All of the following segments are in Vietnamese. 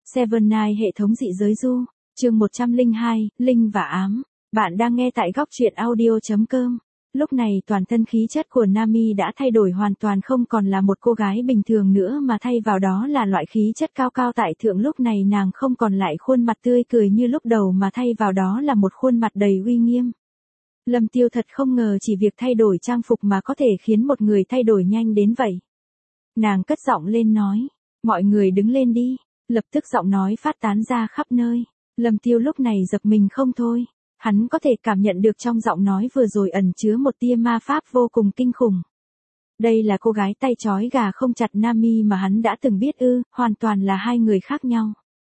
Seven Night hệ thống dị giới du, chương 102, Linh và ám. Bạn đang nghe tại góc truyện audio.com. Lúc này toàn thân khí chất của Nami đã thay đổi hoàn toàn, không còn là một cô gái bình thường nữa mà thay vào đó là loại khí chất cao cao tại thượng. Lúc này nàng không còn lại khuôn mặt tươi cười như lúc đầu mà thay vào đó là một khuôn mặt đầy uy nghiêm. Lâm Tiêu thật không ngờ chỉ việc thay đổi trang phục mà có thể khiến một người thay đổi nhanh đến vậy. Nàng cất giọng lên nói, mọi người đứng lên đi. Lập tức giọng nói phát tán ra khắp nơi. Lâm Tiêu lúc này giật mình không thôi. Hắn có thể cảm nhận được trong giọng nói vừa rồi ẩn chứa một tia ma pháp vô cùng kinh khủng. Đây là cô gái tay trói gà không chặt Nami mà hắn đã từng biết ư? Hoàn toàn là hai người khác nhau.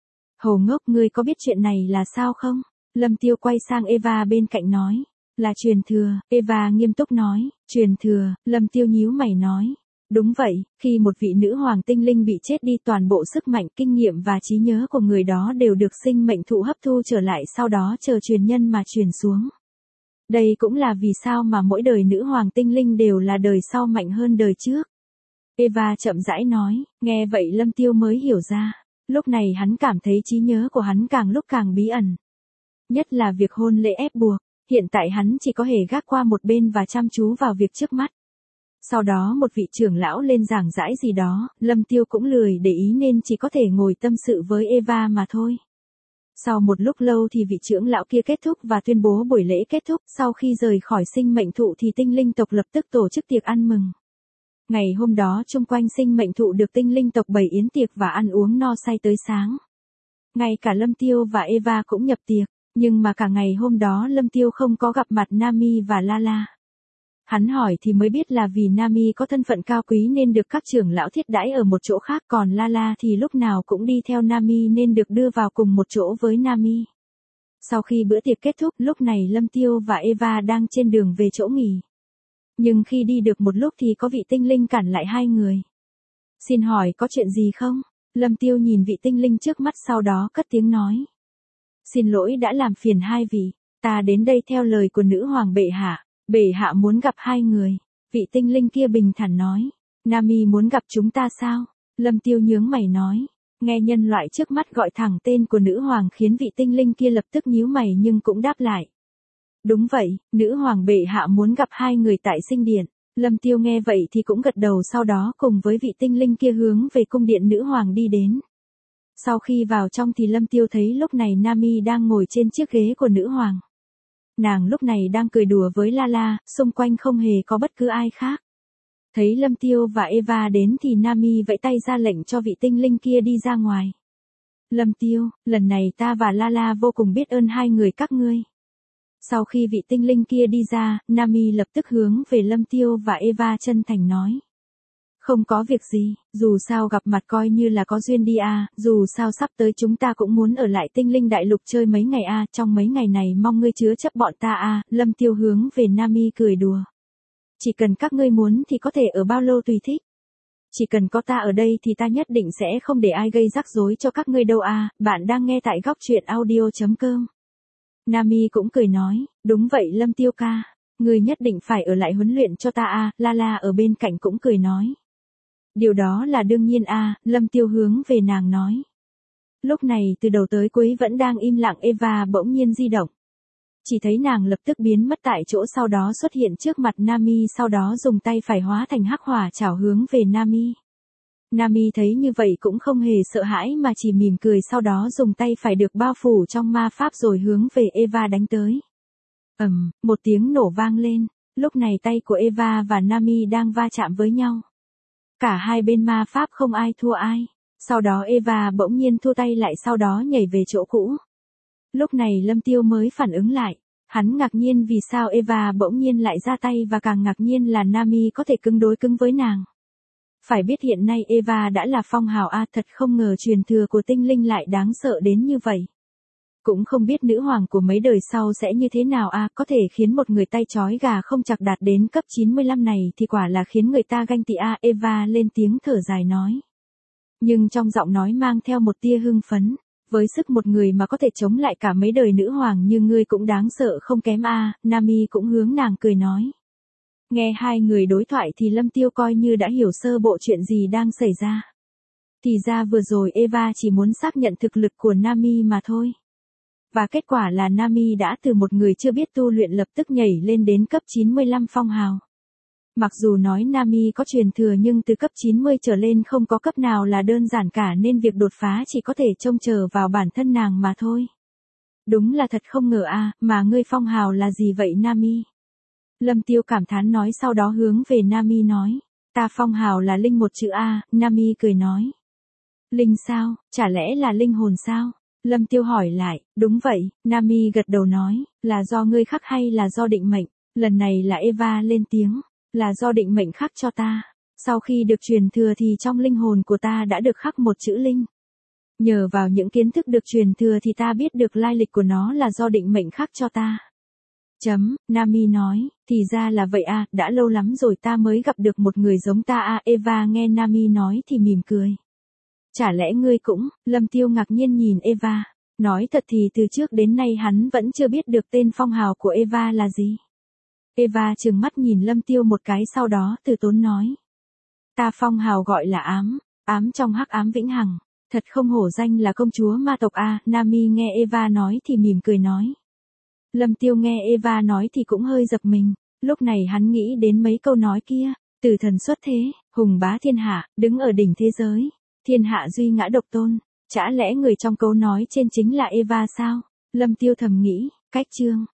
Hồ ngốc, ngươi có biết chuyện này là sao không? Lâm Tiêu quay sang Eva bên cạnh nói. Là truyền thừa. Eva nghiêm túc nói. Truyền thừa. Lâm Tiêu nhíu mày nói. Đúng vậy, khi một vị nữ hoàng tinh linh bị chết đi, toàn bộ sức mạnh, kinh nghiệm và trí nhớ của người đó đều được sinh mệnh thụ hấp thu trở lại, sau đó chờ truyền nhân mà truyền xuống. Đây cũng là vì sao mà mỗi đời nữ hoàng tinh linh đều là đời sau mạnh hơn đời trước. Eva chậm rãi nói, nghe vậy Lâm Tiêu mới hiểu ra. Lúc này hắn cảm thấy trí nhớ của hắn càng lúc càng bí ẩn. Nhất là việc hôn lễ ép buộc, hiện tại hắn chỉ có thể gác qua một bên và chăm chú vào việc trước mắt. Sau đó một vị trưởng lão lên giảng giải gì đó, Lâm Tiêu cũng lười để ý nên chỉ có thể ngồi tâm sự với Eva mà thôi. Sau một lúc lâu thì vị trưởng lão kia kết thúc và tuyên bố buổi lễ kết thúc. Sau khi rời khỏi sinh mệnh thụ thì tinh linh tộc lập tức tổ chức tiệc ăn mừng. Ngày hôm đó chung quanh sinh mệnh thụ được tinh linh tộc bày yến tiệc và ăn uống no say tới sáng. Ngay cả Lâm Tiêu và Eva cũng nhập tiệc, nhưng mà cả ngày hôm đó Lâm Tiêu không có gặp mặt Nami và Lala. Hắn hỏi thì mới biết là vì Nami có thân phận cao quý nên được các trưởng lão thiết đãi ở một chỗ khác, còn Lala thì lúc nào cũng đi theo Nami nên được đưa vào cùng một chỗ với Nami. Sau khi bữa tiệc kết thúc, lúc này Lâm Tiêu và Eva đang trên đường về chỗ nghỉ. Nhưng khi đi được một lúc thì có vị tinh linh cản lại hai người. Xin hỏi có chuyện gì không? Lâm Tiêu nhìn vị tinh linh trước mắt sau đó cất tiếng nói. Xin lỗi đã làm phiền hai vị, ta đến đây theo lời của nữ hoàng bệ hạ. Bệ hạ muốn gặp hai người. Vị tinh linh kia bình thản nói. Nami muốn gặp chúng ta sao? Lâm Tiêu nhướng mày nói. Nghe nhân loại trước mắt gọi thẳng tên của nữ hoàng khiến vị tinh linh kia lập tức nhíu mày nhưng cũng đáp lại. Đúng vậy, nữ hoàng bệ hạ muốn gặp hai người tại sinh điện. Lâm Tiêu nghe vậy thì cũng gật đầu, sau đó cùng với vị tinh linh kia hướng về cung điện nữ hoàng đi đến. Sau khi vào trong thì Lâm Tiêu thấy lúc này Nami đang ngồi trên chiếc ghế của nữ hoàng. Nàng lúc này đang cười đùa với Lala, xung quanh không hề có bất cứ ai khác. Thấy Lâm Tiêu và Eva đến thì Nami vẫy tay ra lệnh cho vị tinh linh kia đi ra ngoài. Lâm Tiêu, lần này ta và Lala vô cùng biết ơn hai người các ngươi. Sau khi vị tinh linh kia đi ra, Nami lập tức hướng về Lâm Tiêu và Eva chân thành nói. Không có việc gì, dù sao gặp mặt coi như là có duyên đi à, dù sao sắp tới chúng ta cũng muốn ở lại tinh linh đại lục chơi mấy ngày à, trong mấy ngày này mong ngươi chứa chấp bọn ta à, Lâm Tiêu hướng về Nami cười đùa. Chỉ cần các ngươi muốn thì có thể ở bao lâu tùy thích. Chỉ cần có ta ở đây thì ta nhất định sẽ không để ai gây rắc rối cho các ngươi đâu à, bạn đang nghe tại góc truyện audio.com. Nami cũng cười nói, đúng vậy Lâm Tiêu ca, ngươi nhất định phải ở lại huấn luyện cho ta à, Lala ở bên cạnh cũng cười nói. Điều đó là đương nhiên à, Lâm Tiêu hướng về nàng nói. Lúc này từ đầu tới cuối vẫn đang im lặng Eva bỗng nhiên di động. Chỉ thấy nàng lập tức biến mất tại chỗ, sau đó xuất hiện trước mặt Nami, sau đó dùng tay phải hóa thành hắc hỏa chảo hướng về Nami. Nami thấy như vậy cũng không hề sợ hãi mà chỉ mỉm cười, sau đó dùng tay phải được bao phủ trong ma pháp rồi hướng về Eva đánh tới. Một tiếng nổ vang lên, lúc này tay của Eva và Nami đang va chạm với nhau. Cả hai bên ma pháp không ai thua ai. Sau đó Eva bỗng nhiên thua tay lại, sau đó nhảy về chỗ cũ. Lúc này Lâm Tiêu mới phản ứng lại. Hắn ngạc nhiên vì sao Eva bỗng nhiên lại ra tay và càng ngạc nhiên là Nami có thể cứng đối cứng với nàng. Phải biết hiện nay Eva đã là phong hào a, thật không ngờ truyền thừa của tinh linh lại đáng sợ đến như vậy. Cũng không biết nữ hoàng của mấy đời sau sẽ như thế nào a, có thể khiến một người tay trói gà không chặt đạt đến cấp 95 này thì quả là khiến người ta ganh tị a, Eva lên tiếng thở dài nói. Nhưng trong giọng nói mang theo một tia hưng phấn, với sức một người mà có thể chống lại cả mấy đời nữ hoàng như ngươi cũng đáng sợ không kém a, Nami cũng hướng nàng cười nói. Nghe hai người đối thoại thì Lâm Tiêu coi như đã hiểu sơ bộ chuyện gì đang xảy ra. Thì ra vừa rồi Eva chỉ muốn xác nhận thực lực của Nami mà thôi. Và kết quả là Nami đã từ một người chưa biết tu luyện lập tức nhảy lên đến cấp 95 phong hào. Mặc dù nói Nami có truyền thừa nhưng từ cấp 90 trở lên không có cấp nào là đơn giản cả nên việc đột phá chỉ có thể trông chờ vào bản thân nàng mà thôi. Đúng là thật không ngờ mà ngươi phong hào là gì vậy Nami? Lâm Tiêu cảm thán nói sau đó hướng về Nami nói. Ta phong hào là linh một chữ A, Nami cười nói. Linh sao, chả lẽ là linh hồn sao? Lâm Tiêu hỏi lại, đúng vậy, Nami gật đầu nói, là do ngươi khắc hay là do định mệnh? Lần này là Eva lên tiếng, là do định mệnh khắc cho ta. Sau khi được truyền thừa thì trong linh hồn của ta đã được khắc một chữ linh. Nhờ vào những kiến thức được truyền thừa thì ta biết được lai lịch của nó là do định mệnh khắc cho ta. Nami nói, thì ra là vậy đã lâu lắm rồi ta mới gặp được một người giống ta Eva nghe Nami nói thì mỉm cười. Chả lẽ ngươi cũng, Lâm Tiêu ngạc nhiên nhìn Eva, nói thật thì từ trước đến nay hắn vẫn chưa biết được tên phong hào của Eva là gì. Eva trừng mắt nhìn Lâm Tiêu một cái sau đó từ tốn nói. Ta phong hào gọi là ám trong hắc ám vĩnh hằng, thật không hổ danh là công chúa ma tộc Nami nghe Eva nói thì mỉm cười nói. Lâm Tiêu nghe Eva nói thì cũng hơi giật mình, lúc này hắn nghĩ đến mấy câu nói kia, tử thần xuất thế, hùng bá thiên hạ, đứng ở đỉnh thế giới, thiên hạ duy ngã độc tôn, chả lẽ người trong câu nói trên chính là Eva sao? Lâm Tiêu thầm nghĩ, cách chương